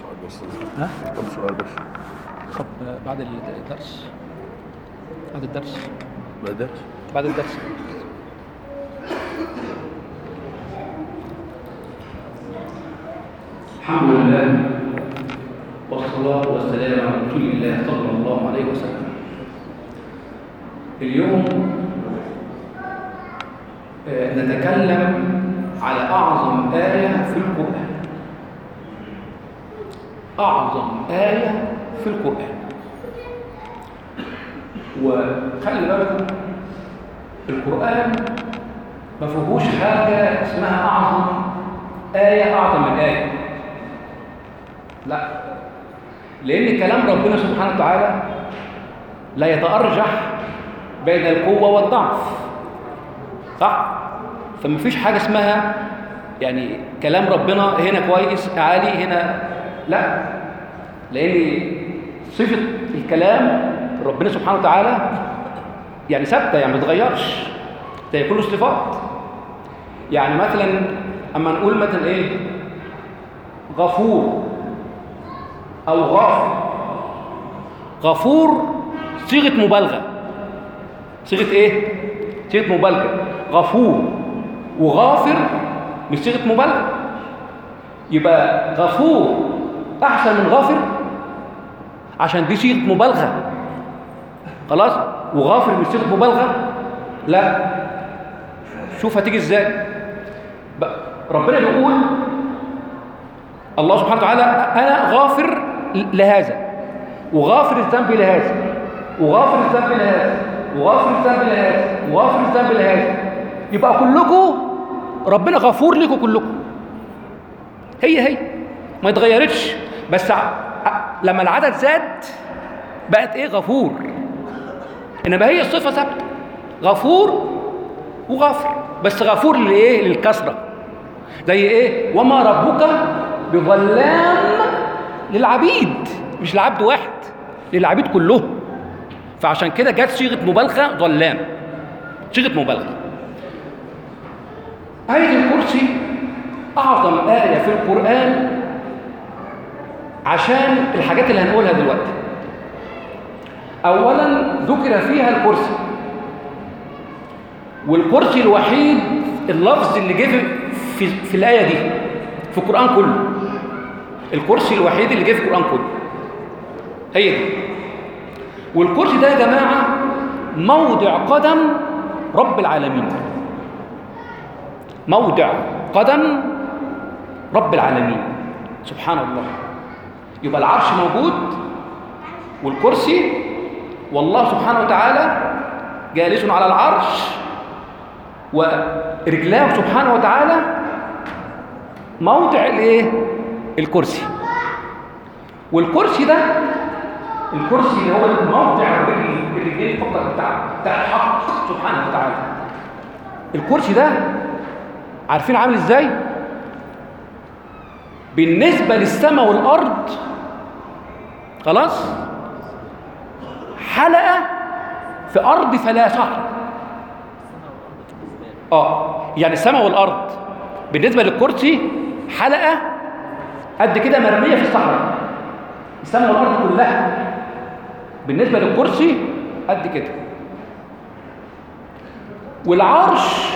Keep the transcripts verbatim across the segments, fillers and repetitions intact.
سؤال بس. ها؟ طب سؤال بس. طب بعد الدرس بعد الدرس بعد الدرس بعد الدرس الحمد لله والصلاة والسلام على رسول الله صلى الله عليه وسلم. اليوم نتكلم على أعظم آية في القرآن. أعظم آية في القرآن. وخلي بالكم القرآن ما فيهوش حاجة اسمها أعظم آية أعظم من آية. لا، لأن كلام ربنا سبحانه وتعالى لا يتأرجح بين القوة والضعف، صح؟ فما فيش حاجة اسمها يعني كلام ربنا هنا كويس عالي هنا، لا، لأن صفة الكلام ربنا سبحانه وتعالى يعني ثابتة، يعني ما بتتغيرش زي كل الصفات. يعني مثلا أما نقول مثلا إيه غفور أو غافر، غفور صيغة مبالغة، صيغة إيه؟ صيغة مبالغة. غفور وغافر مش صيغة مبالغة. يبقى غفور أحسن من غافر عشان دي صيغة مبالغة، خلاص؟ وغافر مش صيغة مبالغة، لا. شوف هتيجي ازاي. ربنا بيقول الله سبحانه وتعالى أنا غافر لهذا، وغافر الذنب لهذا، وغافر الذنب لهذا، وغافر الذنب لهذا، وغافر الذنب لهذا. يبقى كلكم ربنا غفور لكم كلكم، هي هي ما اتغيرتش، بس لما العدد زاد بقت ايه؟ غفور. انما هي الصفه ثابته، غفور وغافر، بس غفور لايه؟ للكثره. زي ايه؟ وما ربك بظلام للعبيد، مش لعبد واحد، للعبيد كلهم. فعشان كده جت صيغه مبالغه ظلام، صيغه مبالغه. آية الكرسي أعظم آية في القرآن عشان الحاجات اللي هنقولها دلوقتي. أولاً ذكر فيها الكرسي، والكرسي الوحيد اللفظ اللي جه في, في الآية دي في القرآن كله. الكرسي الوحيد اللي جه في القرآن كله هي دي. والكرسي ده يا جماعة موضع قدم رب العالمين، موضع قدم رب العالمين سبحان الله. يبقى العرش موجود والكرسي، والله سبحانه وتعالى جالس على العرش، ورجلاه سبحانه وتعالى موضع الايه؟ الكرسي. والكرسي ده الكرسي اللي هو موضع الرجلين فقط بتاع بتاع الحق سبحانه وتعالى. الكرسي ده عارفين عامل ازاي؟ بالنسبة للسماء والأرض خلاص حلقة في أرض فلا صحراء. اه يعني السماء والأرض بالنسبة للكرسي حلقة قد كده مرمية في الصحراء. السماء والأرض كلها بالنسبة للكرسي قد كده. والعرش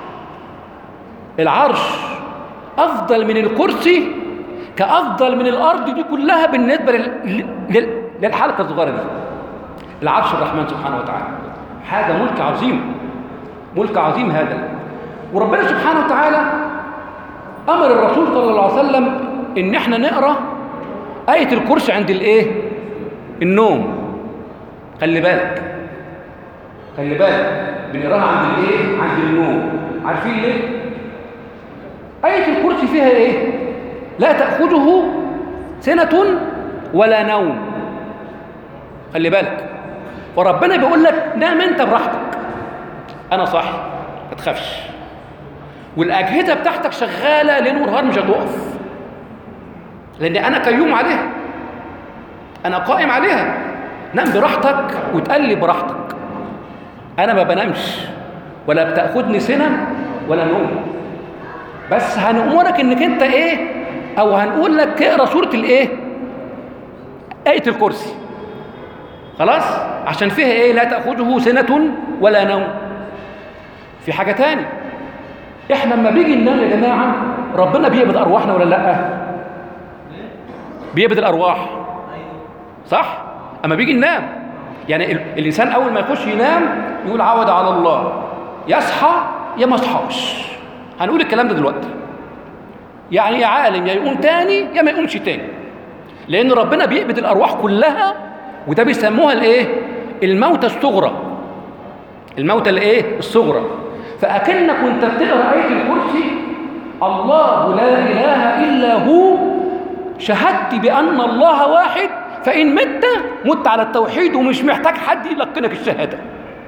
العرش أفضل من الكرسي كأفضل من الأرض دي كلها بالنسبة لل... لل... للحلقة الصغيرة دي. العرش الرحمن سبحانه وتعالى حاجة ملك عظيم، ملك عظيم هذا. وربنا سبحانه وتعالى أمر الرسول صلى الله عليه وسلم إن احنا نقرأ آية الكرسي عند الإيه؟ النوم. خلي بالك خلي بالك بنقراها عند الإيه؟ عند النوم. عارفين ليه؟ آية الكرسي فيها إيه؟ لا تأخذه سنة ولا نوم. خلي بالك. وربنا بيقول لك نام أنت براحتك، أنا صاحي ما تخافش، والأجهزة بتاعتك شغالة ليل ونهار مش هتوقف، لأن أنا قيوم عليها، أنا قائم عليها. نام براحتك وتقلب براحتك، أنا ما بنامش ولا بتأخذني سنة ولا نوم. بس هنأمرك إنك أنت إيه؟ او هنقول لك اقرا سوره الايه، ايه الكرسي، خلاص، عشان فيها ايه؟ لا تاخذه سنه ولا نوم. في حاجه تاني، احنا لما بيجي ننام يا جماعه ربنا بيقبض ارواحنا ولا لا؟ بيقبض الارواح، صح؟ اما بيجي ننام يعني الانسان اول ما يخش ينام يقول عود على الله، يصحى يا ما يصحاش. هنقول الكلام ده دلوقتي. يعني يا عالم يا يقوم تاني يا ما يقومش تاني، لان ربنا بيقبض الارواح كلها، وده بيسموها الايه؟ الموتى الصغرى. الموتى الايه؟ الصغرى. فاكنك وانت بتقرا ايه الكرسي الله لا اله الا هو شهدت بان الله واحد، فان مت مت على التوحيد، ومش محتاج حد يلقنك الشهاده.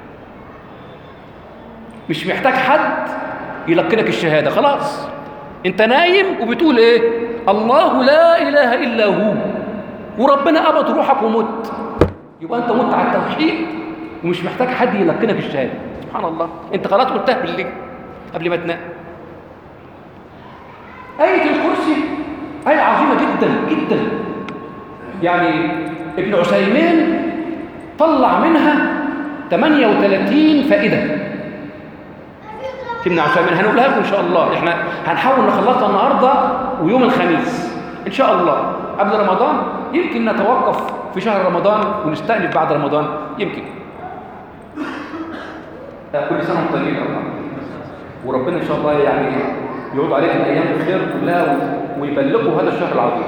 مش محتاج حد يلقنك الشهاده، خلاص انت نايم وبتقول ايه؟ الله لا اله الا هو، وربنا قبض روحك ومت، يبقى انت مت على التوحيد ومش محتاج حد يلقنك الشهاده. سبحان الله، انت خلاص قلتها بالليل قبل ما تنام. آية الكرسي آية عظيمة جدا جدا. يعني ابن عثيمين طلع منها ثمانية وثلاثين فائدة. ابن عثيمين هنقولها لكم ان شاء الله، احنا هنحاول نخلصها النهارده ويوم الخميس ان شاء الله قبل رمضان. يمكن نتوقف في شهر رمضان ونستأنف بعد رمضان يمكن. كل سنه وانتم طيبين وربنا ان شاء الله يعني يعود عليكم الايام بخير كلها ويبلغوا هذا الشهر العظيم.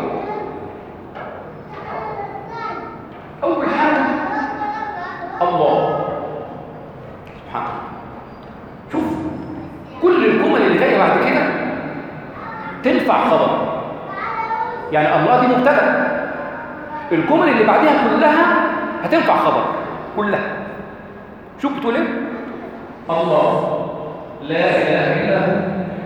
اول حاجه الله سبحانه. شوف كل الجمل اللي جايه بعد كده تنفع خبر، يعني الله دي مبتدا، الجمل اللي بعدها كلها هتنفع خبر كلها. شوف بتقول ايه؟ الله لا اله الا هو،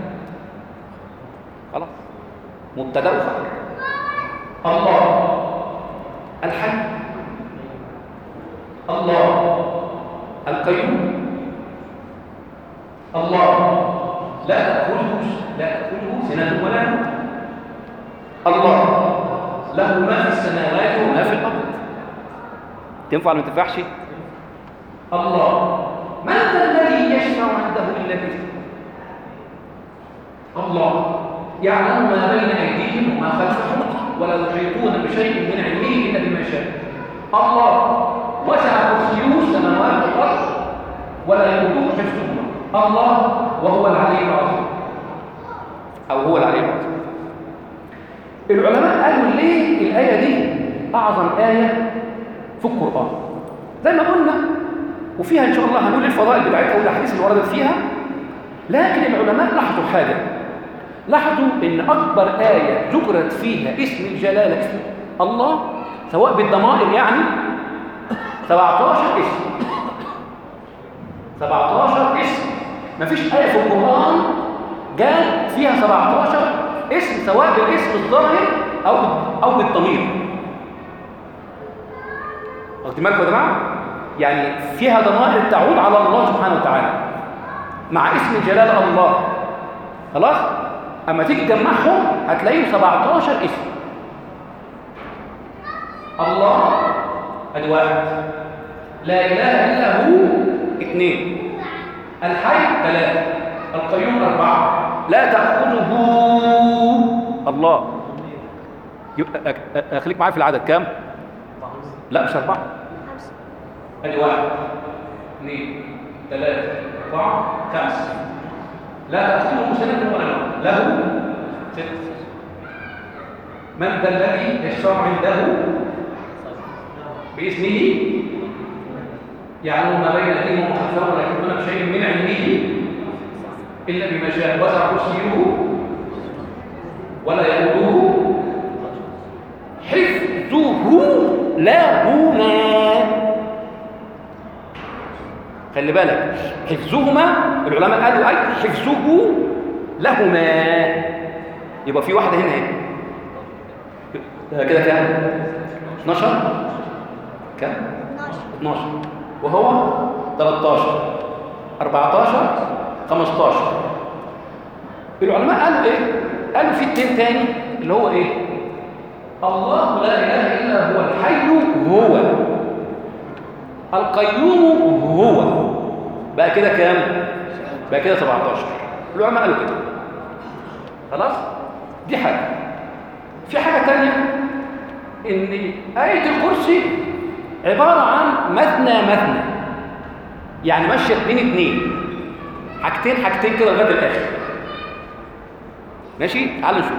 خلاص مبتدا وخبر. الله الحي، الله القيوم، الله لا تأخذه لا تأخذه سنة ولا نوم، الله له ما في السماوات وما في الأرض. تنفع ولا ما تنفعش؟ الله من ذا الذي يشفع عنده إلا بإذنه، الله يعلم ما بين أيديهم وما خلفهم ولا يحيطون بشيء من علمه إلا بما شاء. الله وسع كرسيه السماوات والأرض ولا يؤوده حفظهما، الله وهو العلي العظيم، أو هو العلي العظيم. العلماء قالوا ليه الآية دي أعظم آية في القرآن زي ما قلنا، وفيها إن شاء الله هنقول الفضائل بتاعتها والأحاديث اللي وردت فيها. لكن العلماء لاحظوا حاجة، لاحظوا إن أكبر آية ذكرت فيها اسم الجلالة اسم الله سواء بالضمائر يعني سبعة عشر اسم. سبعة عشر اسم، مفيش آية في القرآن جاء فيها سبعة عشر اسم سواء بالاسم الظاهر أو أو بالضمير. واخدين بالكم يا جماعة؟ يعني فيها ضمائر تعود على الله سبحانه وتعالى مع اسم الجلالة الله، خلاص؟ أما تيجي تجمعهم هتلاقيهم سبعة عشر اسم. الله ادي واحد، لا اله الا هو اثنين، الحي ثلاثه، القيوم اربعه، لا تاخذه الله. يبقى خليك معايا في العدد كام؟ لا مش اربعه، ادي واحد اثنين ثلاثه اربعه خمسه، لا تاخذه سنه ولا نوم، له ست. من ذا الذي يشفع عنده باسمه يعلم ما بين ايديهم وما خلفهم ولا يحيطون بشيء من علمه الا بما شاء، وسع كرسيه ولا يؤوده حفظه لهما. خلي بالك حفظهما، العلماء قالوا اي حفظه لهما، يبقى في واحده هنا اهي كده كام؟ اثناشر كام؟ اثناشر وهو ثلاثة عشر أربعة عشر خمسة عشر. العلماء قالوا ايه؟ قالوا في اتنين تاني اللي هو ايه؟ الله لا اله الا هو الحي هو القيوم هو. بقى كده كام؟ بقى كده سبعتاشر. العلماء قالوا كده. خلاص؟ دي حاجه. في حاجه ثانيه، ان آية الكرسي عباره عن مثنى مثنى، يعني ماشيه اتنين اتنين، حاجتين حاجتين كده لغايه الاخر. ماشي؟ تعالوا نشوف.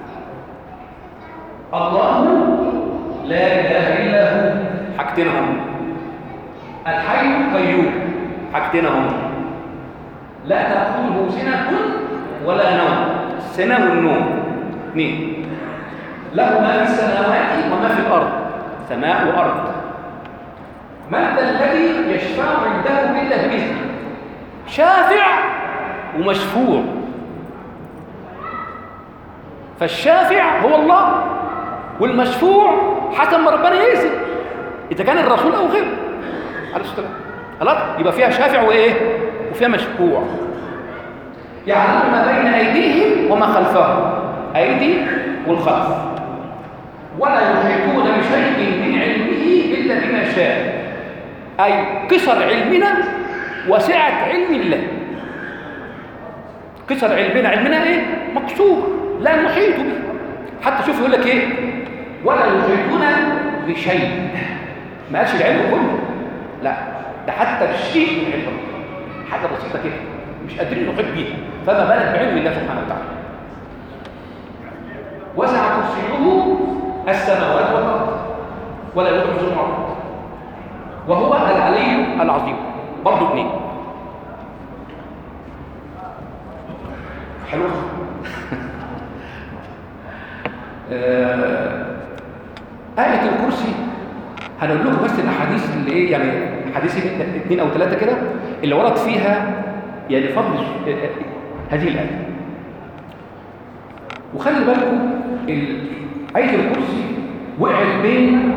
الله لا اله الا هو، حاجتين هم. الحي القيوم، حاجتين هم. لا تأخذه سنة ولا نوم، السنة والنوم اثنين. له ما في السماوات وما في الأرض، سماء وأرض. من ذا الذي يشفع عنده إلا بإذنه، شافع ومشفوع. فالشافع هو الله، والمشفوع حسب ما ربنا يأذن، إذا كان الرسول أو غيره عليه الصلاة والسلام. خلاص؟ يبقى فيها شافع وإيه؟ وفيها مشفوع. يعلم ما بين أيديهم وما خلفهم، أيدي والخلف. ولا يحيطون بشيء من علمه إلا بما شاء، أي قصر علمنا وسعة علم الله. قصر علمنا، علمنا إيه؟ مقصور لا نحيط به. حتى شوف يقول لك إيه؟ ولا يحيطون بشيء، ما قالش العلم كله، لا، ده حتى الشيء من علم الله، حاجة بسيطة كده مش قادرين نحيط بيها، فما بالك بعلم الله سبحانه وتعالى. وسع كرسيه السماوات والارض ولا يؤوده حفظهما وهو العلي العظيم. برضه اثنين. حلو. آية الكرسي هنقول لكم بس الاحاديث اللي ايه، يعني حديث اثنين او ثلاثه كده اللي ورد فيها يعني فضل هذه الآية. وخلي بالكم آية الكرسي وقعت بين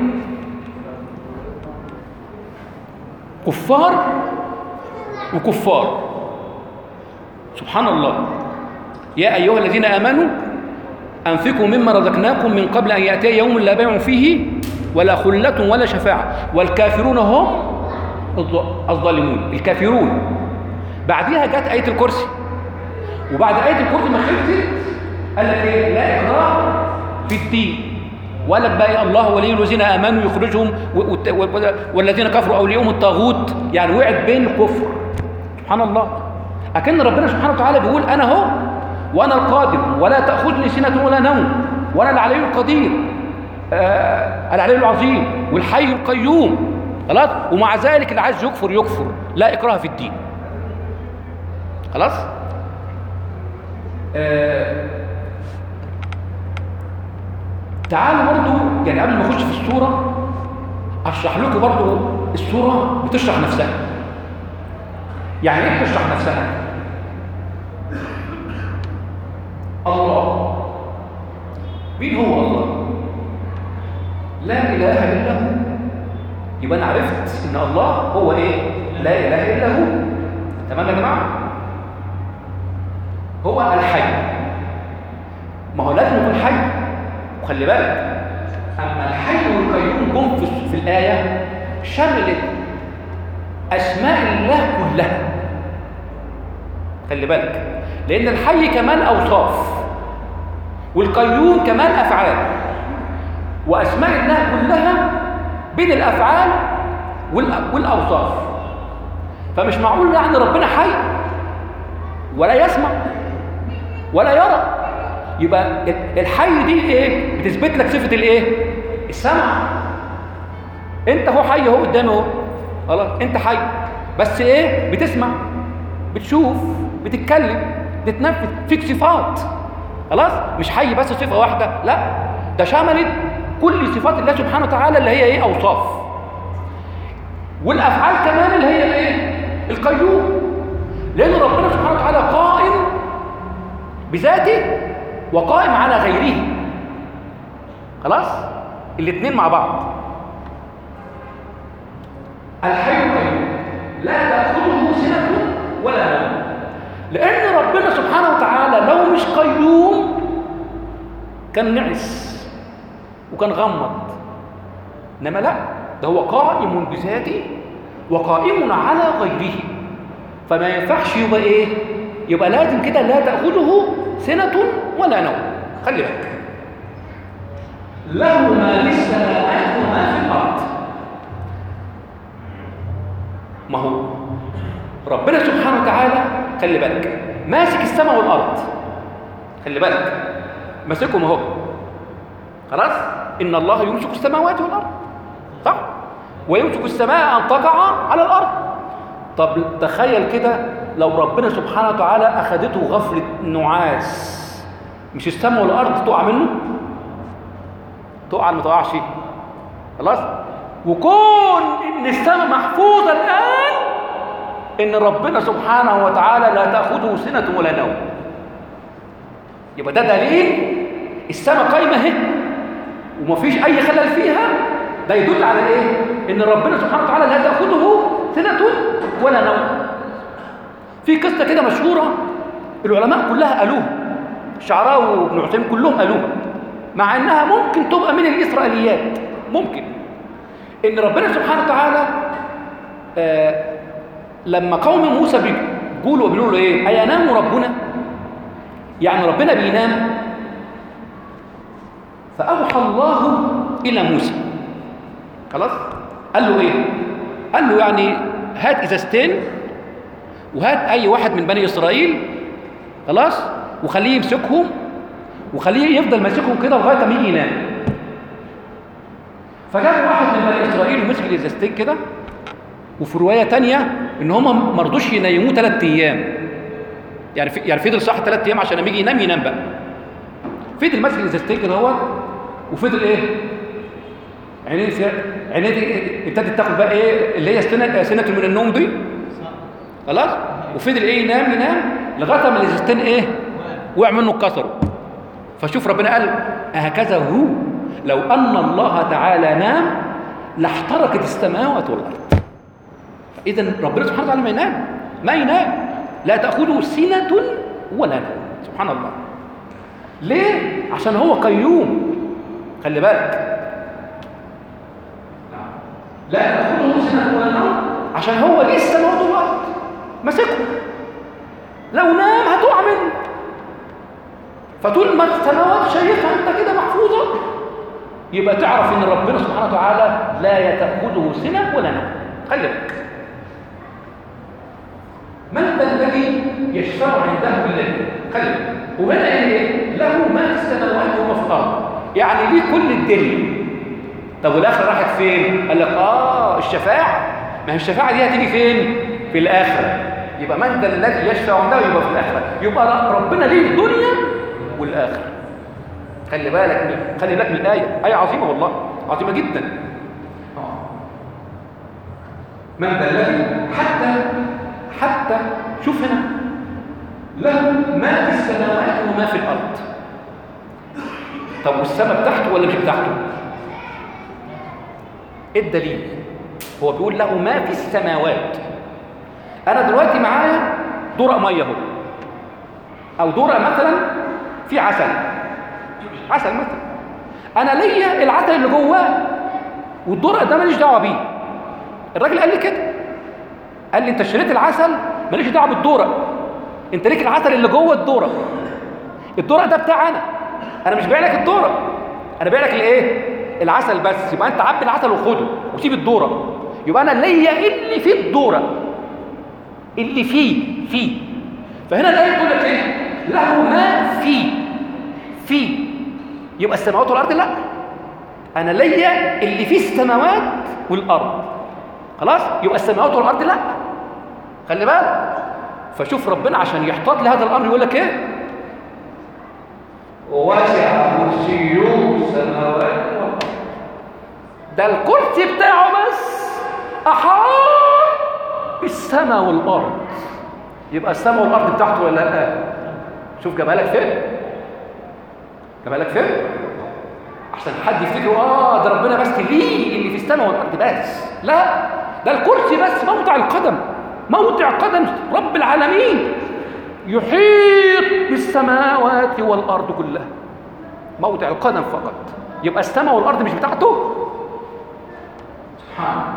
كفار وكفار. سبحان الله. يا أيها الذين آمنوا أنفقوا مما رزقناكم من قبل أن يأتي يوم لا بيع فيه ولا خلة ولا شفاعة والكافرون هم الظالمون. الكافرون بعدها جت آية الكرسي، وبعد آية الكرسي ما خلصت قال لك ايه؟ لا إكراه في الدين. وقال لك بقى الله ولي الذين آمنوا يخرجهم والذين كفروا أولياءهم الطاغوت. يعني وقعت بين الكفر. سبحان الله. أكن ربنا سبحانه وتعالى بيقول أنا هو وأنا القادر ولا تأخذني سنة ولا نوم وأنا العلي القدير، آه العلي العظيم والحي القيوم. خلاص؟ ومع ذلك اللي عايز يكفر يكفر، لا إكراه في الدين. خلاص؟ آه تعالوا برضو يعني قبل ما اخش في السورة اشرح لكم برضو السورة بتشرح نفسها. يعني ايه بتشرح نفسها؟ الله، مين هو الله؟ لا اله الا هو. يبقى انا عرفت ان الله هو ايه؟ لا اله الا هو. تمام يا جماعه؟ هو الحي. ما هو لازم يكون حي. وخلي بالك اما الحي والقيوم جم في, في الايه شملت اسماء الله كلها. خلي بالك، لان الحي كمان اوصاف والقيوم كمان افعال، واسماء الله كلها بين الافعال والاوصاف. فمش معقول يعني ربنا حي ولا يسمع ولا يرى. يبقى الحي دي ايه؟ بتثبت لك صفه الايه؟ السمع. انت هو حي اهو قدامي اهو، خلاص انت حي، بس ايه؟ بتسمع، بتشوف، بتتكلم، بتتنفس، فيك صفات. خلاص؟ مش حي بس صفه واحده، لا، ده شملت كل صفات الله سبحانه وتعالى اللي هي ايه؟ اوصاف. والافعال كمان اللي هي الايه؟ القيوم. لان ربنا سبحانه وتعالى قائم بذاته وقائم على غيره. خلاص؟ الاثنين مع بعض. الحي القيوم لا تأخذه سنة ولا نوم. لأن ربنا سبحانه وتعالى لو مش قيوم كان نعس وكان غمض، انما لا، ده هو قائم بذاته وقائم على غيره، فما ينفعش يبقى ايه؟ يبقى لازم كده لا تأخذه سنة ولا نوم. خلي بالك، له ما في السماوات وما في الأرض. ما هو ربنا سبحانه وتعالى خلي بالك ماسك السماء والأرض، خلي بالك ماسكهم اهو، خلاص؟ إن الله يمسك السماوات والأرض، صح؟ ويمسك السماء أن تقع على الأرض. طب تخيل كده لو ربنا سبحانه وتعالى أخذته غفلة نعاس، مش السماء والأرض تقع منه؟ تقع ما تقعش، خلاص؟ وكون إن السماء محفوظة الآن إن ربنا سبحانه وتعالى لا تأخذه سنة ولا نوم، يبقى ده دليل السماء قايمة اهي ومفيش أي خلل فيها. ده يدل على إيه؟ إن ربنا سبحانه وتعالى لا تأخذه سنة ولا نوم. في قصة كده مشهورة العلماء كلها قالوها، الشعراوي وابن عثيمين كلهم قالوها، مع إنها ممكن تبقى من الإسرائيليات، ممكن إن ربنا سبحانه وتعالى آه لما قوم موسى بيقولوا بيقولوا له إيه؟ أينام ربنا؟ يعني ربنا بينام؟ فأوحى الله إلى موسى، خلاص؟ قال له إيه؟ قال له يعني هات إزازتين وهات أي واحد من بني إسرائيل، خلاص؟ وخليه يمسكهم وخليه يفضل ماسكهم كده لغاية ما يجي ينام. فجاب واحد من بني إسرائيل ومسك الإزازتين كده، وفي رواية تانية إن هم ما رضوش ينيموه ثلاث أيام، يعني في يعني فضل صح ثلاث أيام عشان لما يجي ينام ينام بقى. فضل ماسك الإزازتين كده هو، وفضل إيه؟ عينيه عينيه دي ابتدت تاخد بقى إيه اللي هي سنة سنة من النوم دي، خلاص؟ وفضل إيه ينام ينام لغاية ما الإزازتين إيه؟ وقع منه اتكسروا. فشوف ربنا قال هكذا هو لو أن الله تعالى نام لاحترقت السماوات والأرض. إذن ربنا سبحانه وتعالى ما ينام، ما ينام، لا تأخذه سنة ولا نوم، سبحان الله. ليه؟ عشان هو قيوم، خلي بالك، لا تأخذه سنة ولا نوم عشان هو ليه السماوات والأرض ماسكه، لو نام هتقع منه. فطول ما السماوات شايفها انت كده محفوظة، يبقى تعرف ان ربنا سبحانه وتعالى لا يتأخذه سنة ولا نوم. خلي بالك، من ذا الذي يشفع عنده بالله؟ خلي بالك، وهنا ايه؟ له ما في السماوات وما في الارض، يعني ليه كل الدنيا. طب والاخره راحت فين؟ قال لك اه الشفاعه، ما هي الشفاعه دي هتيجي فين؟ في الاخره. يبقى من ذا الذي يشفع عنده يبقى في الاخره، يبقى ربنا ليه الدنيا والاخره. خلي بالك من خلي بالك من الايه، ايه عظيمه والله، عظيمه جدا. من ذا الذي حتى حتى شوف هنا له ما في السماوات وما في الارض. طب والسماء بتاعته ولا مش بتاعته؟ ايه الدليل؟ هو بيقول له ما في السماوات. انا دلوقتي معايا درق ميه اهو، او درق مثلا في عسل عسل مثلا، انا ليا العسل اللي جواه والدرق ده ماليش دعوه بيه. الراجل قال لي كده، قال لي انت اشتريت العسل ماليش دعوه بالدرق، انت ليك العسل اللي جوه الدرق، الدرق ده بتاع انا انا مش بايع لك الدرق، انا بايع لك الايه؟ العسل بس. يبقى انت عبي العسل وخده وسيب الدرق، يبقى انا ليا اللي فيه الدرق، اللي فيه فيه. فهنا الايه بتقول لك ايه؟ له ما فيه فيه، يبقى السماوات والارض لا، انا ليا اللي فيه السماوات والارض، خلاص؟ يبقى السماوات والارض لا، خلي بالك. فشوف ربنا عشان يحتاط لهذا الامر يقول لك ايه؟ واسع كرسيه السماوات والارض. ده الكرسي بتاعه بس احاط بالسماء والارض، يبقى السماء والارض بتاعته ولا لا؟ شوف جمالك فين، جمالك فين، عشان حد يفتكروا اه ده ربنا بس ليه اللي في السماء والارض بس. لا، ده الكرسي بس موضع القدم، موضع قدم رب العالمين، يحيط بالسماوات والارض كلها. موضع القدم فقط، يبقى السماء والارض مش بتاعته. سبحان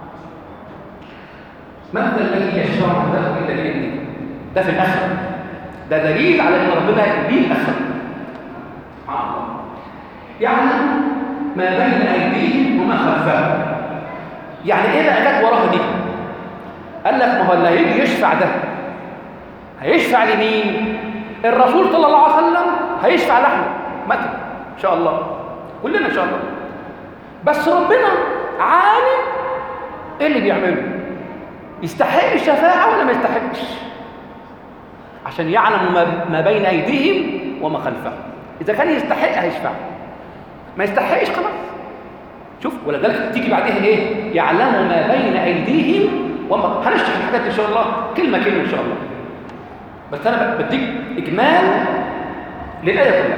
من ذا الذي يشفع عنده الا باذنه. ده في الاخره، ده دليل على ان ربنا ليه الاخره. سبحان الله. يعلم ما بين ايديهم وما خلفهم. يعني ايه بقى جت وراها دي؟ قال لك ما هو اللي هيجي يشفع ده هيشفع لمين؟ الرسول صلى الله عليه وسلم هيشفع لاحنا متى ان شاء الله، كلنا ان شاء الله. بس ربنا عالم ايه اللي بيعمله، يستحق الشفاعه ولا ما يستحقش، عشان يعلم ما بين ايديهم وما خلفهم. اذا كان يستحق هيشفع، ما يستحقش خلاص. شوف، ولذلك تيجي بعدها ايه؟ يعلم ما بين ايديهم وما. هنشرح الحاجات ان شاء الله كلمه كلمه ان شاء الله، بس انا بديك اجمال للايه كلها.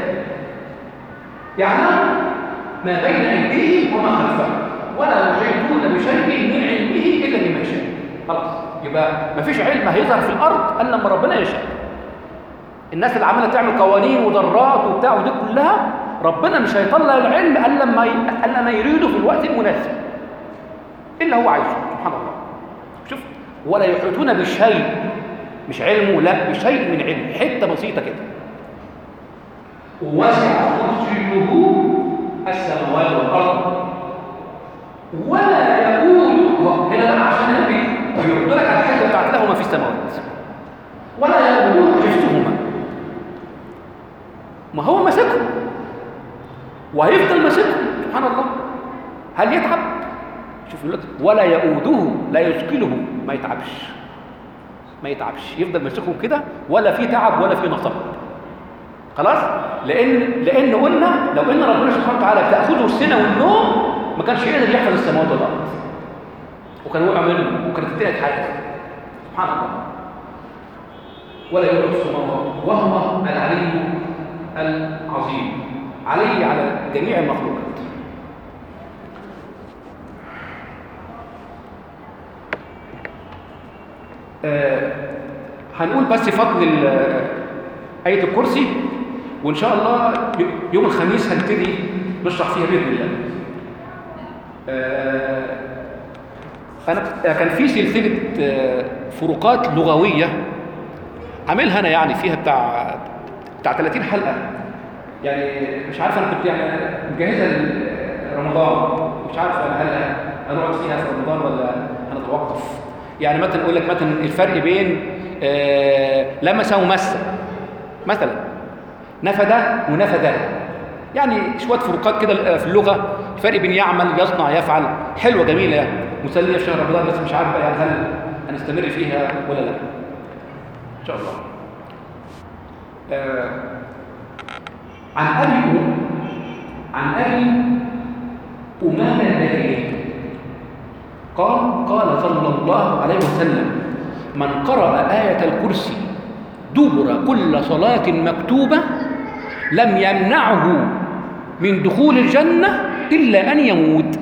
يعلم ما بين ايديهم وما خلفهم ولا يحيطون بشيء من علمه الا بما شاء. خلاص، يبقى ما فيش علم هيظهر في الارض الا لما ربنا يشاء. الناس اللي عماله تعمل قوانين وذرات وبتاع ودي كلها، ربنا مش هيطلع العلم الا لما الا ما يريده في الوقت المناسب الا هو عايزه. سبحان الله. شوف، ولا يحيطون بشيء، مش علمه، لا، بشيء من علم، حته بسيطه كده. وسع كرسيه السماوات والارض ولا يؤوده. هنا بقى عشان النبي بيرد لك على الحته بتاعت لهما في السماوات ولا يؤوده حفظهما. ما هو ماسكهم وهيفضل ماسكهم. سبحان الله. هل يتعب؟ شوف، ولا يؤوده، لا يثقله، ما يتعبش، ما يتعبش، يفضل ماسكهم كده ولا في تعب ولا في نصب. خلاص، لان لان قلنا لو ان ربنا سبحانه وتعالى تاخذه السنه والنوم ما كانش يقدر يحفظ السماوات والارض، وكان وقع منه وكانت انتهت حياته. سبحان الله. ولا يؤوده السماوات وهو العلي العظيم، علي على جميع المخلوقات. آه هنقول بس فضل آية الكرسي، وإن شاء الله يوم الخميس هنبتدي نشرح فيها بإذن الله. آه أنا كان في سلسلة آه فروقات لغوية عاملها أنا، يعني فيها بتاع بتاع ثلاثين حلقة، يعني مش عارف أنا كنت يعني مجهزة رمضان، مش عارف هل هنقعد فيها في رمضان ولا هنتوقف. يعني مثلا اقول لك مثلا الفرق بين آه لمس ومس، مثلا نفد ونفذ، يعني شويه فروقات كده في اللغه. الفرق بين يعمل، يصنع، يفعل، حلوه جميله يعني، مسليه في شهر رمضان، بس مش عارف يعني هل هنستمر فيها ولا لا ان شاء الله. آه عن ابي عن ابي امامه الباهلي قال قال صلى الله عليه وسلم: من قرأ آية الكرسي دبر كل صلاة مكتوبة لم يمنعه من دخول الجنة إلا أن يموت.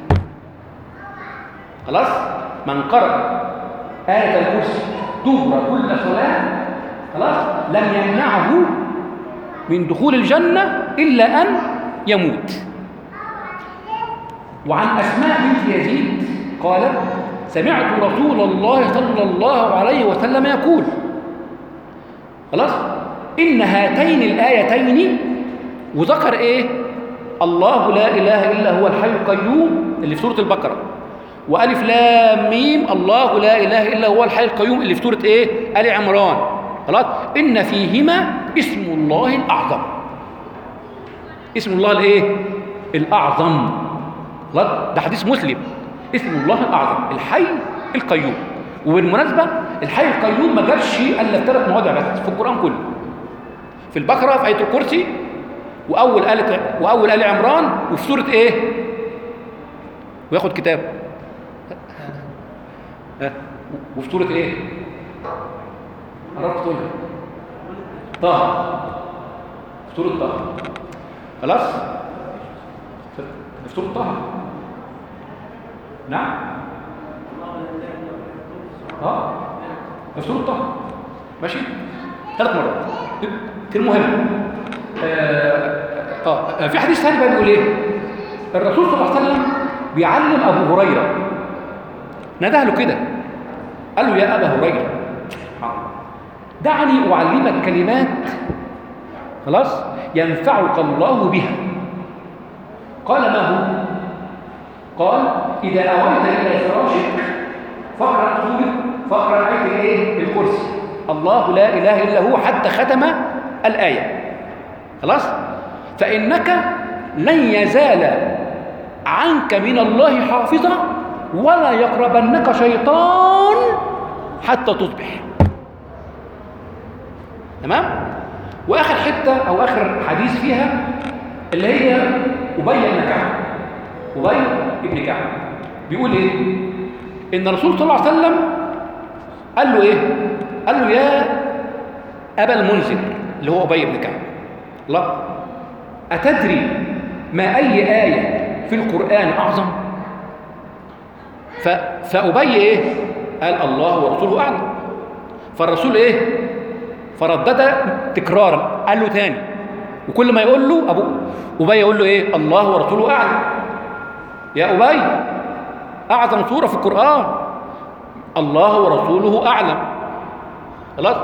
خلاص، من قرأ آية الكرسي دبر كل صلاة، خلاص، لم يمنعه من دخول الجنة إلا أن يموت. وعن أسماء بنت يزيد قالت: سمعت رسول الله صلى الله عليه وسلم يقول، خلاص، إن هاتين الآيتين، وذكر إيه؟ الله لا إله إلا هو الحي القيوم اللي في سورة البقرة، وألف لام ميم الله لا إله إلا هو الحي القيوم اللي في سورة إيه؟ آل عمران. خلاص، إن فيهما اسم الله الأعظم. اسم الله الإيه؟ الأعظم. خلاص، ده حديث مسلم. اسم الله الأعظم الحي القيوم. وبالمناسبة الحي القيوم ما جابش إلا في ثلاث مواضع بس في القرآن كله، في البقرة في آية الكرسي، وأول آل وأول آل عمران، وفي سورة إيه؟ وياخد كتاب ها، وفي سورة إيه؟ قربت تقولها طه، في سورة طه. خلاص، في سورة طه. نعم، اه في سورة طه، ماشي، ثلاث مرات. المهم، آه اه في حديث ثاني بقى بيقول ايه؟ الرسول صلى الله عليه وسلم بيعلم ابو هريره، نده له كده قال له يا ابا هريره دعني اعلمك كلمات خلاص ينفعك الله بها. قال ما هو؟ قال اذا اويت الى فراشك فاقرا سوره فاقرا ايه الايه؟ الكرسي، الله لا اله الا هو، حتى ختم الايه. خلاص؟ فانك لن يزال عنك من الله حافظا ولا يقربنك شيطان حتى تصبح. تمام؟ واخر حته او اخر حديث فيها اللي هي ابي بن كعب. ابي بن كعب بيقول ايه؟ ان الرسول صلى الله عليه وسلم قال له ايه؟ قال له يا ابا المنذر اللي هو ابي بن كعب، لا اتدري ما اي ايه في القرآن أعظم؟ ف... فأبي إيه؟ قال الله ورسوله أعلم. فالرسول إيه؟ فردد تكرارا، قال له تاني، وكل ما يقول له أبو أبي يقول له إيه؟ الله ورسوله أعلم. يا أبي أعظم سورة في القرآن الله ورسوله أعلم. خلاص؟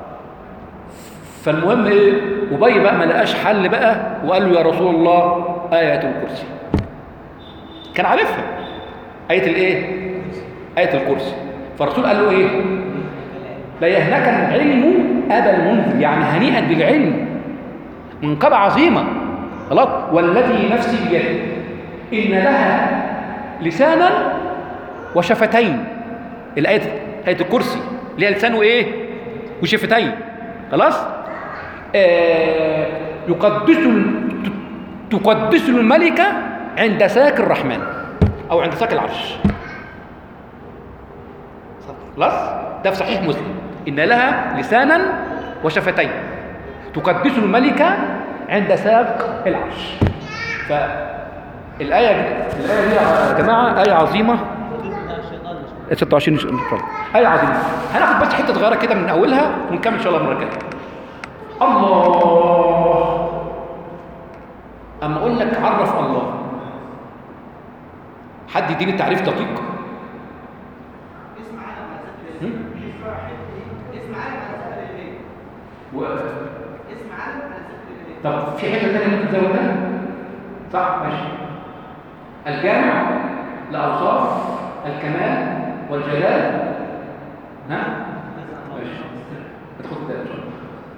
فالمهم إيه؟ أبي بقى ما لقاش حل بقى وقال له يا رسول الله آية الكرسي. كان عارفها آية الإيه؟ آية الكرسي. فالرسول قال له إيه؟ لا يهنك العلم أبا المنذر، يعني هنيئا بالعلم، منقبة عظيمة. خلاص؟ والذي نفسي بيده إن لها لسانا وشفتين. الآية آية الكرسي اللي هي لسان وإيه؟ وشفتين. خلاص؟ آه يقدس تقدس الملكة عند ساك الرحمن أو عند ساك العرش. خلاص؟ ده في صحيح مسلم، إن لها لسانا وشفتين تقدس الملكة عند ساك العرش. فالآية الآية دي يا جماعة آية عظيمة. ستة وعشرين آية عظيمة. هناخد بس حتة صغيرة كده من أولها ونكمل إن شاء الله المرة الجاية. الله، أما أقول لك عرف الله، حد يديني تعريف دقيق؟ اسم عالم على ذكر الله. اسم عالم على ذكر الله. و... اسم عالم على ذكر الله. طب في حته ثانيه ممكن تزودها؟ صح ماشي. الجامع لاوصاف الكمال والجلال. ها؟ ماشي. هتاخد ده ان شاء الله.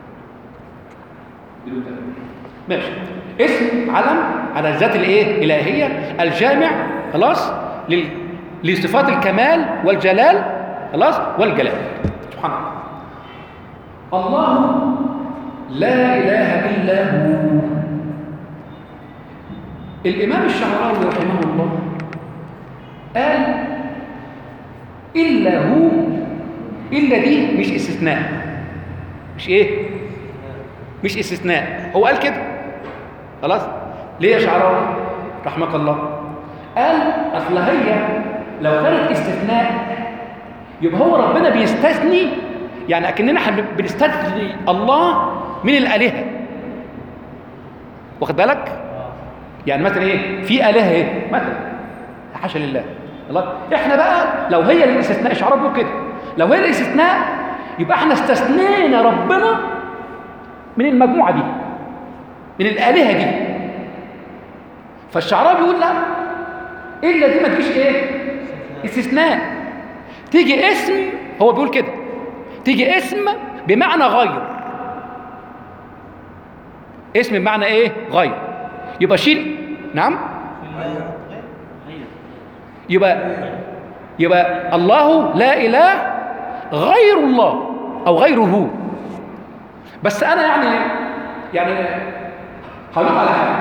بدون ده. ماشي. اسم علم على الذات الايه؟ الالهيه الجامع خلاص لل... لصفات الكمال والجلال خلاص والجلال. سبحان الله. الله لا اله الا هو. الامام الشعراوي رحمه الله قال الا هو. الا دي مش استثناء، مش ايه؟ مش استثناء، هو قال كده خلاص. ليه يا شعراوي رحمك الله؟ قال اصل هي لو كانت استثناء يبقى هو ربنا بيستثني، يعني اكننا احنا بنستثني الله من الالهه. واخد بالك؟ يعني مثلا ايه؟ في الهه ايه؟ مثلا حاشا لله. خلاص؟ احنا بقى لو هي الاستثناء، الشعراوي بيقول كده، لو هي الاستثناء يبقى احنا استثنينا ربنا من المجموعه دي، من الالهه دي. فالشعراوي بيقول لا، الا دي ما تجيش ايه؟ استثناء. تيجي اسم، هو بيقول كده، تيجي اسم بمعنى غير. اسم بمعنى ايه؟ غير. يبقى شيل. نعم؟ يبقى يبقى الله لا اله غير الله او غيره. بس انا يعني يعني هقول على حاجه،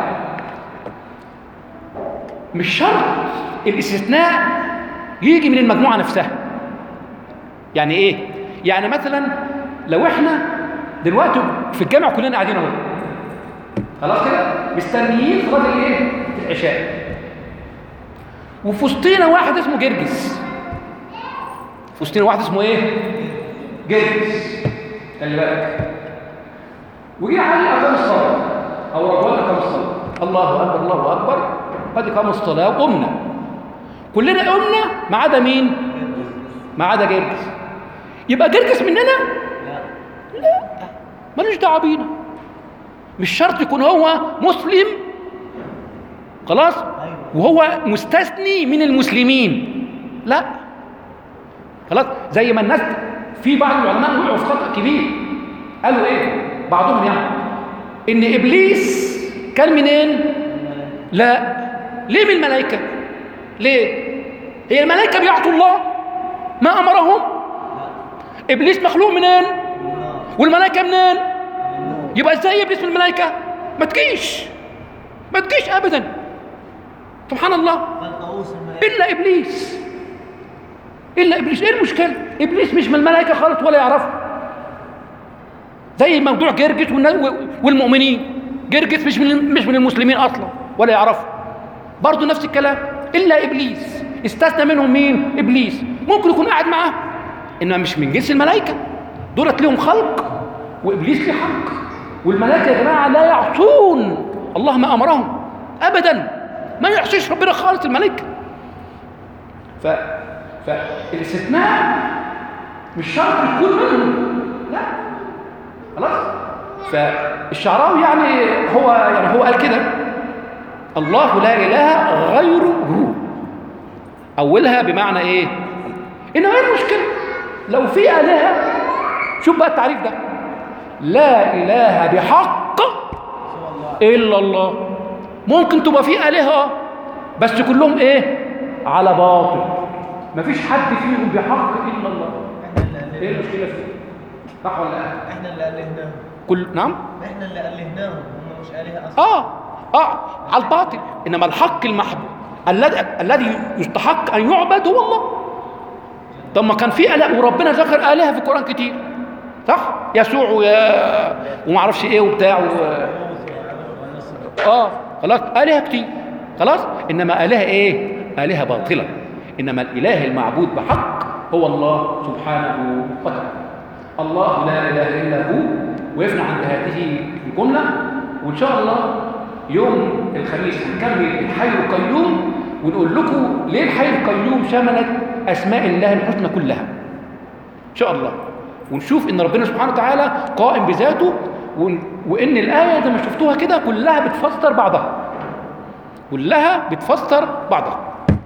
مش شرط الاستثناء يجي من المجموعه نفسها. يعني ايه؟ يعني مثلا لو احنا دلوقتي في الجامع كلنا قاعدين اهو خلاص كده مستنيين صلاه الايه؟ العشاء، وفي وسطينا واحد اسمه جرجس. في وسطينا واحد اسمه ايه؟ جرجس. خلي بالك. وجي علي اقام الصلاه او رجوان اقام الصلاه، الله اكبر الله اكبر، قد قام الصلاه وقمنا. كلنا قمنا ما عدا مين؟ ما عدا جرجس. يبقى جرجس مننا؟ لا، مالوش دعوه بينا. مش شرط يكون هو مسلم خلاص وهو مستثني من المسلمين، لا خلاص. زي ما الناس في بعض العلماء وقعوا في خطأ كبير، قالوا ايه بعضهم يعني ان ابليس كان منين؟ لا، ليه من الملائكه؟ ليه؟ هي الملائكه بيعطوا الله ما امرهم؟ ابليس مخلوق منين؟ والملائكه منين؟ يبقى ازاي ابليس من الملائكه؟ ما تجيش ما تجيش ابدا، سبحان الله. الا ابليس الا ابليس. ايه المشكله؟ ابليس مش من الملائكه خالص ولا يعرفه. زي موضوع جرجس والمؤمنين، جرجس مش من مش من المسلمين اصلا ولا يعرفه، برضه نفس الكلام. الا ابليس استثنى منهم مين؟ ابليس. ممكن يكون قاعد معاه انما مش من جنس الملائكه، دولت لهم خلق وابليس له حق. والملائكه يا جماعه لا يعصون الله ما امرهم ابدا، ما يعصيش ربنا خالص الملائكه. ف فالاستثناء مش شرط يكون منهم، لا خلاص. فالشعراوي يعني هو يعني هو قال كده: الله لا اله غيره. اولها بمعنى ايه؟ انه ايه المشكله لو في الهه؟ شوف بقى التعريف ده: لا اله بحق الا الله. ممكن تبقى في الهه بس كلهم ايه؟ على باطل، مفيش حد فيهم بحق الا الله. ايه المشكله فيه؟ صح ولا لا؟ احنا اللي الهناهم. كل نعم احنا اللي الهناهم، هم مش الهه اصلا. اه اه على الباطل. انما الحق المحبوب الذي الذي يستحق ان يعبد هو الله. طب ما كان في اله وربنا ذكر الهه في القران كتير، صح؟ يسوع ويا وما اعرفش ايه وبتاع و... اه خلاص الهه كتير خلاص. انما الهه ايه؟ الهه باطله. انما الاله المعبود بحق هو الله سبحانه وتعالى. الله لا اله الا هو. وقفنا عند هذه الجمله، وان شاء الله يوم الخميس هنكمل الحي القيوم ونقول لكم ليه الحي القيوم شملت اسماء الله الحسنى كلها ان شاء الله، ونشوف ان ربنا سبحانه وتعالى قائم بذاته، وان الايه زي ما شفتوها كده كلها بتفسر بعضها، كلها بتفسر بعضها.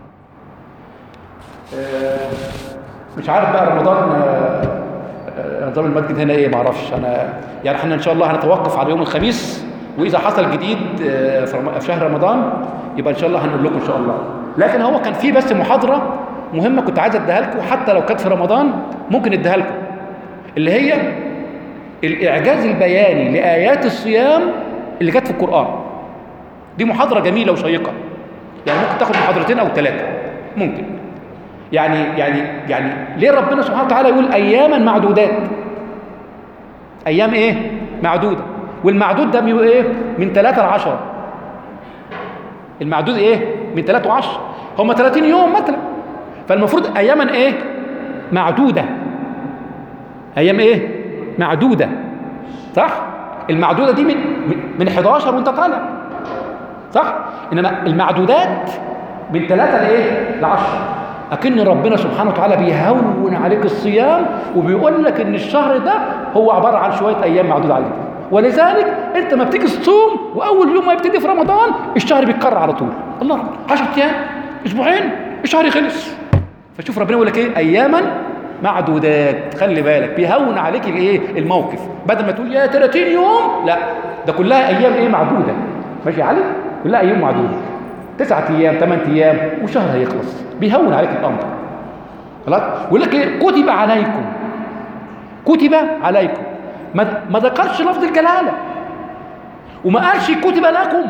مش عارف بقى رمضان نظام المسجد هنا ايه، ما اعرفش انا يعني. احنا ان شاء الله هنتوقف على يوم الخميس، واذا حصل جديد في شهر رمضان يبقى ان شاء الله هنقول لكم ان شاء الله. لكن هو كان في بس محاضره مهمه كنت عايز اديها لكم، حتى لو كانت في رمضان ممكن اديها لكم، اللي هي الاعجاز البياني لايات الصيام اللي جت في القران. دي محاضره جميله وشيقه، يعني ممكن تاخد محاضرتين او ثلاثه ممكن. يعني يعني يعني ليه ربنا سبحانه وتعالى يقول اياما معدودات؟ ايام ايه؟ معدوده. والمعدود ده من ايه؟ من ثلاثة لعشرة. المعدود ايه؟ من ثلاثة وعشرة. هم ثلاثين يوم مثلا، فالمفروض اياما ايه؟ معدوده. ايام ايه؟ معدوده، صح؟ المعدوده دي من من حداشر وانت طالع، صح؟ انما المعدودات من ثلاثة لايه؟ لعشرة. أكن ربنا سبحانه وتعالى بيهون عليك الصيام وبيقول لك إن الشهر ده هو عبارة عن شوية أيام معدودة عليك. ولذلك أنت ما بتيجي تصوم وأول يوم ما يبتدي في رمضان الشهر بيتكرر على طول. الله، عشرة أيام، أسبوعين، الشهر خلص. فشوف ربنا يقول لك إيه؟ أياما معدودات. خلي بالك بيهون عليك الإيه؟ الموقف. بدل ما تقول يا ثلاثين يوم، لا، ده كلها أيام إيه؟ معدودة. ماشي يا علي؟ كلها أيام معدودة. تسعة أيام، ثمانية أيام، وشهر هيخلص. بيهون عليك الأمر. خلاص؟ يقول لك إيه؟ كتب عليكم. كتب عليكم. ما ما ذكرش لفظ الجلالة. وما قالش كتب لكم.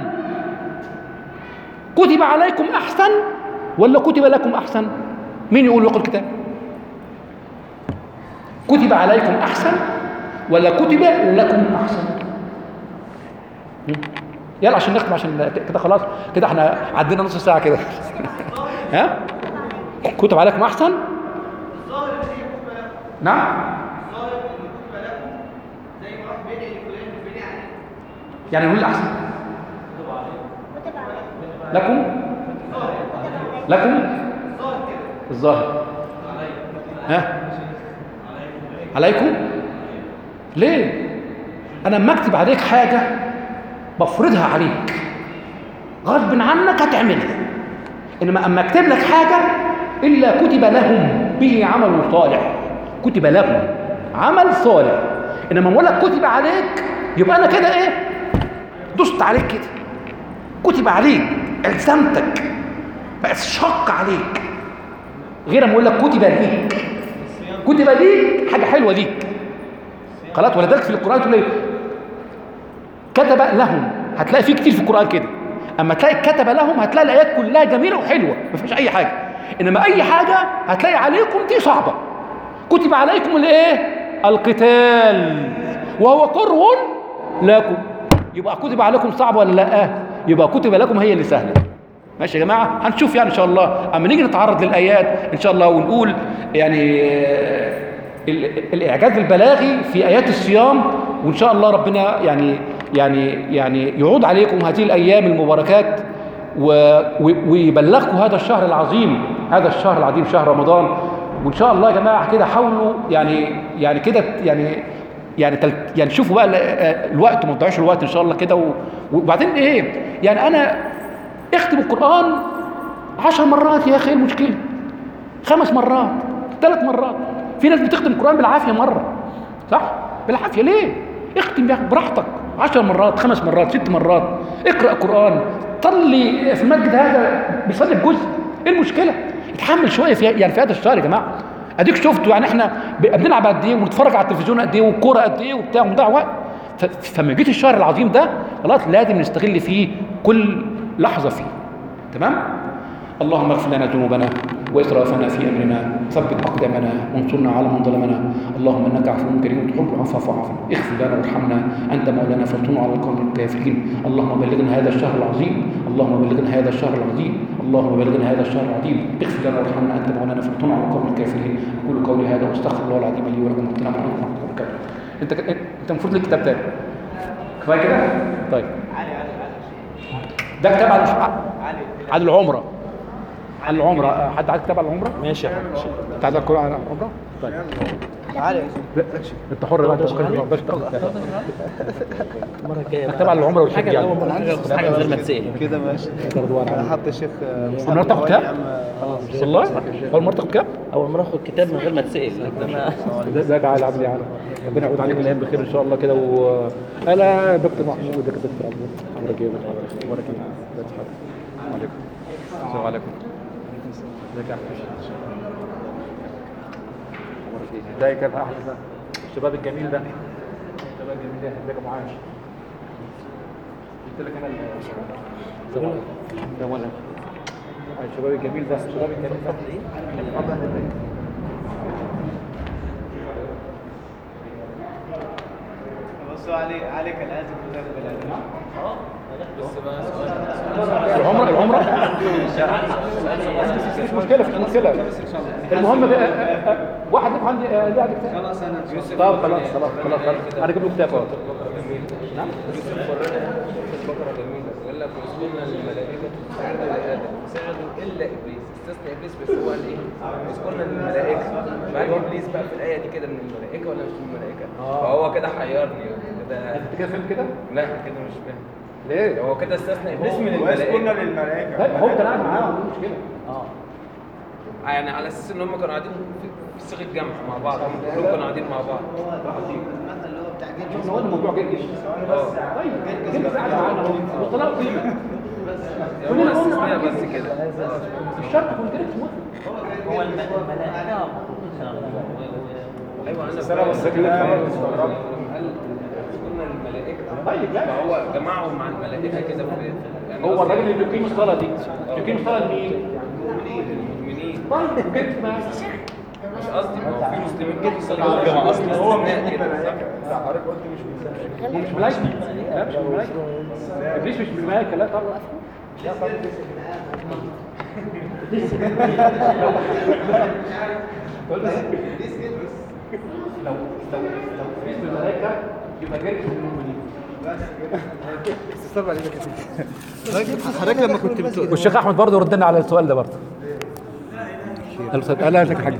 كتب عليكم أحسن ولا كتب لكم أحسن؟ مين يقول يقول الكتاب؟ كتب عليكم أحسن ولا كتب لكم أحسن؟ يلا عشان نختم، عشان كده خلاص كده احنا عدينا نص ساعة كده. ها؟ كتب عليكم أحسن؟ الظاهر اللي كتب لكم. نعم؟ الظاهر اللي كتب لكم زي ما راح بيدعي لفلان بيدعي عليه. يعني نقول الأحسن. لكم لكم الظاهر. ها عليكم ليه؟ انا لما اكتب عليك حاجه بفرضها عليك غصب عنك هتعملها، انما اما اكتب لك حاجه الا كتب لهم به عمل صالح، كتب لهم عمل صالح. انما اقول لك كتب عليك يبقى انا كده ايه؟ دست عليك كده، كتب عليك الزمتك بقى شق عليك، غير ما اقول لك كتب ليك. كتب ليك حاجه حلوه ليك خلاص. ولذلك في القران تقول كتب لهم، هتلاقي فيه كتير في القران كده. اما تلاقي كتب لهم هتلاقي الايات كلها جميله وحلوه ما فيش اي حاجه، انما اي حاجه هتلاقي عليكم دي صعبه. كتب عليكم الايه؟ القتال وهو كره لكم، يبقى كتب عليكم صعب ولا لا؟ يبقى كتب لكم هي اللي سهله. ماشي يا جماعه؟ هنشوف يعني ان شاء الله اما نيجي نتعرض للايات ان شاء الله ونقول يعني الاعجاز البلاغي في ايات الصيام، وان شاء الله ربنا يعني يعني يعني يعود عليكم هذه الايام المباركات ويبلغكم هذا الشهر العظيم، هذا الشهر العظيم شهر رمضان. وان شاء الله يا جماعه كده حاولوا يعني يعني كده يعني يعني تل يعني شوفوا بقى الوقت، ما تضيعوش الوقت ان شاء الله كده. وبعدين ايه يعني انا اختم القران عشر مرات يا اخي، المشكله خمس مرات ثلاث مرات. في ناس بتختم القران بالعافيه مره، صح؟ بالعافيه ليه؟ اختم يا اخي براحتك عشر مرات خمس مرات ست مرات. اقرا قران، صلي في المسجد هذا بيصلي بجزء، ايه المشكله؟ اتحمل شويه في يعني في هذا الشهر يا جماعه. اديك شفتوا يعني احنا بنلعب قد ايه ونتفرج على التلفزيون قد ايه والكوره قد ايه وبتاع ونضيع وقت. فلما جيت الشهر العظيم ده خلاص لازم نستغل فيه كل لحظه فيه. تمام؟ اللهم اغفر لنا ذنوبنا واسرافنا في امرنا، ثبت اقدامنا وانصرنا على من ظلمنا. اللهم انك عفو كريم تحب العفو فاعف عنا، اغفر لنا وارحمنا، انت مولانا فانصرنا على القوم الكافرين. اللهم بلغنا هذا الشهر العظيم، اللهم بلغنا هذا الشهر العظيم، اللهم بلغنا هذا الشهر العظيم، اغفر لنا وارحمنا، انت مولانا فانصرنا على القوم الكافرين. اقول قولي هذا واستغفر الله العظيم لي ولكم واتنا معكم. انت انت المفروض لك كتاب تاني كفايه كده. طيب ده كتاب على على العمره، على العمره. حد عايز كتاب على العمره؟ ماشي يا حبيبي. انت عايز القران على العمره؟ طيب تعالى انت حر بقى، انت ما تقدرش تاخد المره الجايه كتاب على العمره والحج يعني حاجه من غير ما تسال كده ماشي. انا حاطط الشيخ اول مره تاخد كتاب؟ والله اول مره تاخد كتاب؟ اول مره اخد كتاب من غير ما تسال. ده ده تعالى عبد يعني ربنا يعود عليكم الايام بخير ان شاء الله كده. و انا دكتور محمود، ده دكتور عبد اخبارك ايه؟ اخبارك ايه؟ عليكم السلام عليكم. ازيك يا احمد؟ ازيك يا احمد؟ الشباب الجميل ده، الشباب الجميل ده، ازيك يا ابو عاش؟ قلت لك انا ده ولا الشباب الجميل ده، الشباب الجميل ده. بصوا عليك عليك الازم وتقبل اه العمره العمره مش مشكله مش مشكله. المهم واحد يبقى عندي ليه عندي كتاب. خلاص انا طب خلاص خلاص خلاص انا اجيب له كتاب اهو. نعم البقرة جميلة وقال لك وصلنا للملائكة سجدوا لآدم سجدوا إلا إبليس، استثنى إبليس بس هو قال إيه؟ وصلنا للملائكة. بعد إبليس بقى في الآية دي كده من الملائكة ولا مش من الملائكة؟ فهو كده حيرني كده. انت كده فهمت كده؟ لا كده مش فاهم. ليه؟ هو كده استثنى إبليس من وصلنا الملائكة. للملائكة. هو كان قاعد معاهم مش مشكله. اه يعني على أساس إن هم كانوا قاعدين في في صيغة جمع مع بعض، هم كلهم كانوا قاعدين مع بعض. المثل اللي هو بتاع جيل احنا قلنا الموضوع جرجس. طيب جرجس قاعد معانا اهو وطلعوا قيمه. هو استثناء بس كده. مش شرط يكون جرجس موافق. هو الملائكه ايوه انا فاهم بس كده قال وصلنا للملائكة. طيب لا فهو جمعهم مع الملائكة كده في يعني هو الراجل اللي بيقيم الصلاه دي بيقيم الصلاه لمين؟ المؤمنين. طيب وجرجس معاه. مش قصدي ما هو في مسلمين كده بيصلوا الجماعة اصلا استثناء كده صح؟ هو مش ملائكه. لا مش ملائكه. ابليس مش من الملائكه لا طبعا. لا طبعا. لو لو لو ابليس من الملائكه يبقى جرجس من المؤمنين. حضرتك لما كنت بتقول والشيخ احمد برضه يرد لنا على السؤال ده برضه. قال لا لك حاجه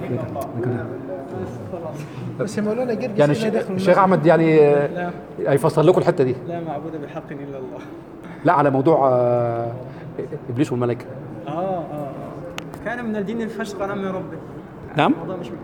بس يا مولانا جرجس يعني هنا الش- داخل الشيخ احمد يعني آه، هيفسر لكم الحته دي. لا معبود بحق الا الله. لا على موضوع آه، ابليس والملائكه. اه اه اه كان من الدين الفشق عن امر ربه. نعم. الموضوع مش